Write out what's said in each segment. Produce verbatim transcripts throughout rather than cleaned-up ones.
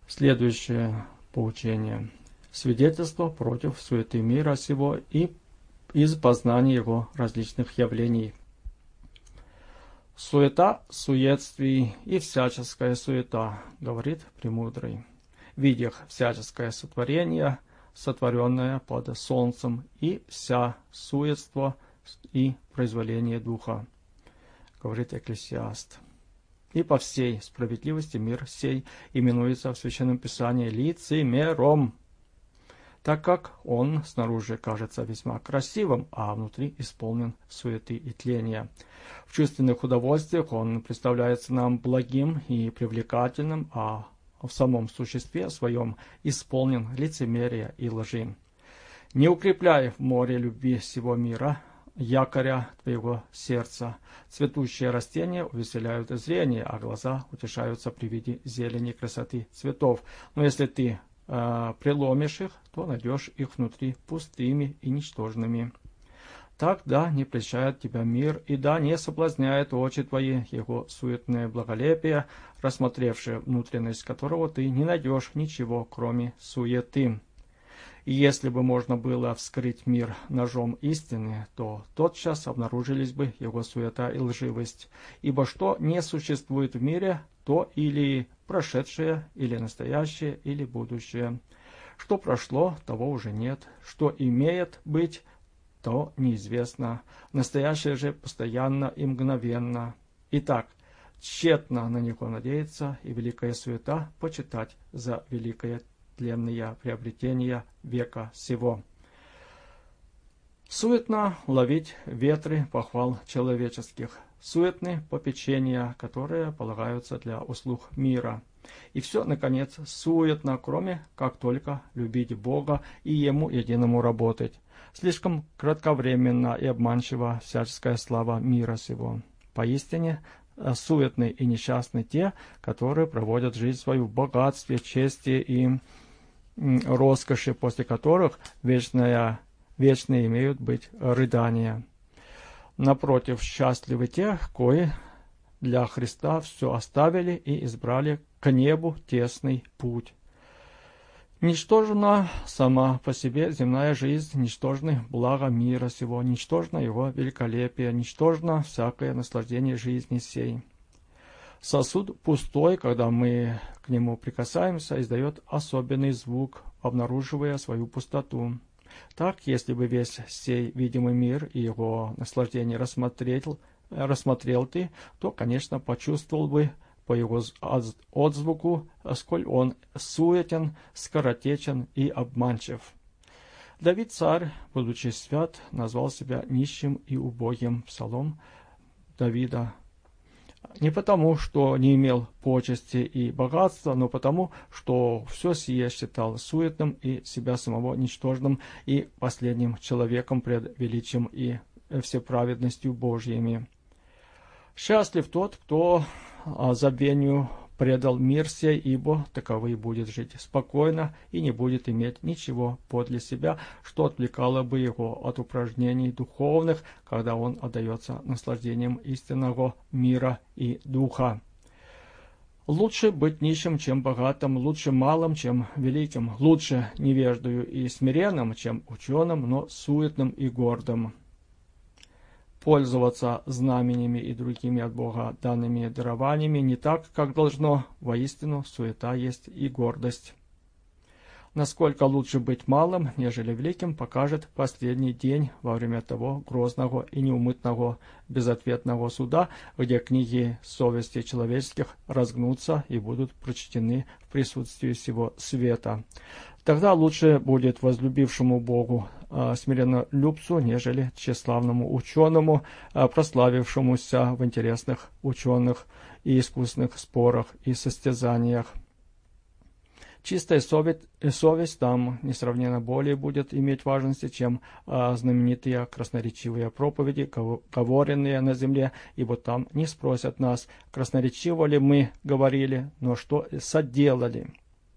Следующее поучение. Свидетельство против суеты мира сего и из познания его различных явлений. Суета, суетствий и всяческая суета, говорит Премудрый, видях всяческое сотворение, сотворенное под солнцем, и вся суетство и произволение духа, говорит Экклесиаст. И по всей справедливости мир сей именуется в Священном Писании лицемером, так как он снаружи кажется весьма красивым, а внутри исполнен суеты и тления. В чувственных удовольствиях он представляется нам благим и привлекательным, а в самом существе своем исполнен лицемерия и лжи. Не укрепляй в море любви всего мира якоря твоего сердца. Цветущие растения увеселяют зрение, а глаза утешаются при виде зелени и красоты цветов. Но если ты э, преломишь их, то найдешь их внутри пустыми и ничтожными. Так да не прельщает тебя мир, и да не соблазняет очи твои его суетное благолепие, рассмотревшее внутренность которого ты не найдешь ничего, кроме суеты. И если бы можно было вскрыть мир ножом истины, то тотчас обнаружились бы его суета и лживость. Ибо что не существует в мире, то или прошедшее, или настоящее, или будущее. Что прошло, того уже нет. Что имеет быть, то неизвестно. Настоящее же постоянно и мгновенно. Итак, тщетно на него надеяться, и великая суета почитать за великое тленные приобретения века сего. Суетно ловить ветры похвал человеческих, суетны попечения, которые полагаются для услуг мира. И все, наконец, суетно, кроме как только любить Бога и Ему единому работать. Слишком кратковременно и обманчива всяческая слава мира сего. Поистине, суетны и несчастны те, которые проводят жизнь свою в богатстве, чести и роскоши, после которых вечная, вечные имеют быть рыдания. Напротив, счастливы те, кои для Христа все оставили и избрали к небу тесный путь. Ничтожна сама по себе земная жизнь, ничтожны блага мира сего, ничтожно его великолепие, ничтожно всякое наслаждение жизни сей. Сосуд пустой, когда мы к нему прикасаемся, издает особенный звук, обнаруживая свою пустоту. Так, если бы весь сей видимый мир и его наслаждение рассмотрел, рассмотрел ты, то, конечно, почувствовал бы по его отзвуку, сколь он суетен, скоротечен и обманчив. Давид царь, будучи свят, назвал себя нищим и убогим. Псалом Давида. Не потому, что не имел почести и богатства, но потому, что все сие считал суетным и себя самого ничтожным и последним человеком пред величием и всеправедностью Божьими. Счастлив тот, кто забвению предал мир сей, ибо таковый будет жить спокойно и не будет иметь ничего подле себя, что отвлекало бы его от упражнений духовных, когда он отдается наслаждениям истинного мира и духа. Лучше быть нищим, чем богатым, лучше малым, чем великим, лучше невеждою и смиренным, чем ученым, но суетным и гордым. Пользоваться знаменями и другими от Бога данными дарованиями не так, как должно, воистину суета есть и гордость. Насколько лучше быть малым, нежели великим, покажет последний день во время того грозного и неумытного безответного суда, где книги совести человеческих разгнутся и будут прочтены в присутствии всего света. Тогда лучше будет возлюбившему Богу э, смиреннолюбцу, нежели тщеславному ученому, э, прославившемуся в интересных ученых и искусных спорах и состязаниях. Чистая совесть, совесть там несравненно более будет иметь важности, чем э, знаменитые красноречивые проповеди, говоренные на земле, ибо там не спросят нас, красноречиво ли мы говорили, но что соделали.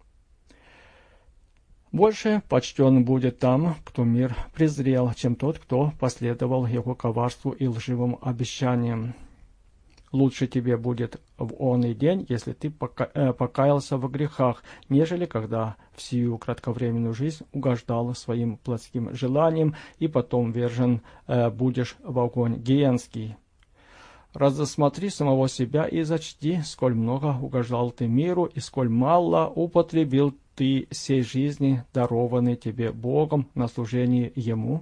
Больше почтен будет там, кто мир презрел, чем тот, кто последовал его коварству и лживым обещаниям. Лучше тебе будет в оный день, если ты пока, э, покаялся в грехах, нежели когда в сию кратковременную жизнь угождал своим плотским желаниям, и потом вержен э, будешь в огонь гиенский. Разосмотри самого себя и зачти, сколь много угождал ты миру, и сколь мало употребил ты сей жизни, дарованной тебе Богом на служение Ему.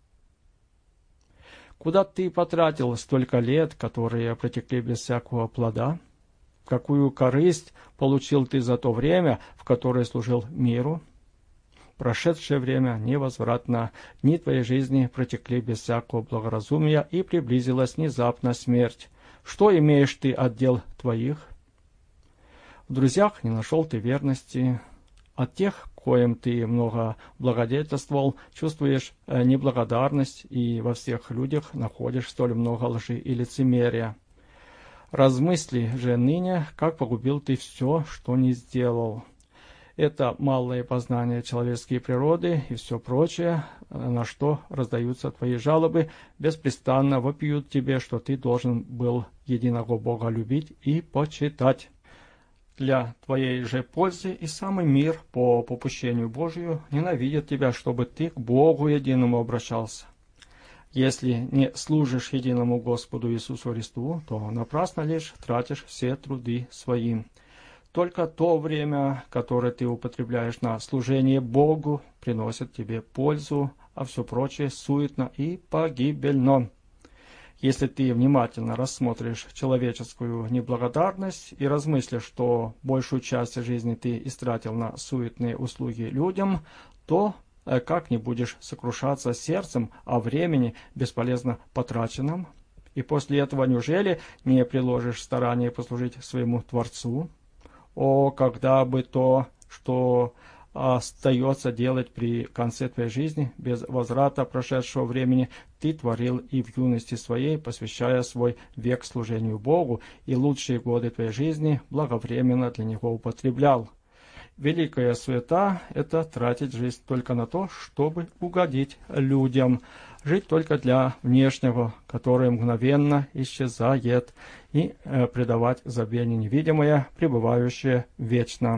Куда ты потратил столько лет, которые протекли без всякого плода? Какую корысть получил ты за то время, в которое служил миру? Прошедшее время невозвратно, дни твоей жизни протекли без всякого благоразумия, и приблизилась внезапно смерть. Что имеешь ты от дел твоих? В друзьях не нашел ты верности. От тех, коим ты много благодетельствовал, чувствуешь неблагодарность, и во всех людях находишь столь много лжи и лицемерия. Размысли же ныне, как погубил ты все, что не сделал. Это малое познание человеческой природы и все прочее, на что раздаются твои жалобы, беспрестанно вопиют тебе, что ты должен был единого Бога любить и почитать. Для твоей же пользы и самый мир по попущению Божию ненавидит тебя, чтобы ты к Богу единому обращался. Если не служишь единому Господу Иисусу Христу, то напрасно лишь тратишь все труды свои. Только то время, которое ты употребляешь на служение Богу, приносит тебе пользу, а все прочее суетно и погибельно. Если ты внимательно рассмотришь человеческую неблагодарность и размыслишь, что большую часть жизни ты истратил на суетные услуги людям, то как не будешь сокрушаться сердцем о времени, бесполезно потраченном? И после этого неужели не приложишь старания послужить своему Творцу? О, когда бы то, что остается делать при конце твоей жизни, без возврата прошедшего времени, ты творил и в юности своей, посвящая свой век служению Богу, и лучшие годы твоей жизни благовременно для Него употреблял. Великая суета – это тратить жизнь только на то, чтобы угодить людям, жить только для внешнего, которое мгновенно исчезает, и э, предавать забвению невидимое, пребывающее вечно.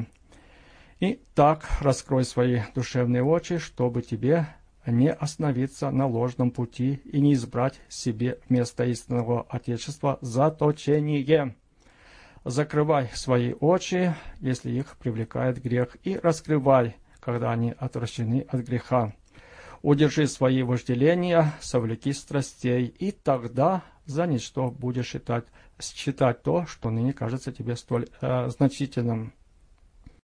И так раскрой свои душевные очи, чтобы тебе не остановиться на ложном пути и не избрать себе вместо истинного Отечества заточение. Закрывай свои очи, если их привлекает грех, и раскрывай, когда они отвращены от греха. Удержи свои вожделения, совлеки страстей, и тогда за ничто будешь считать, считать то, что ныне кажется тебе столь э, значительным.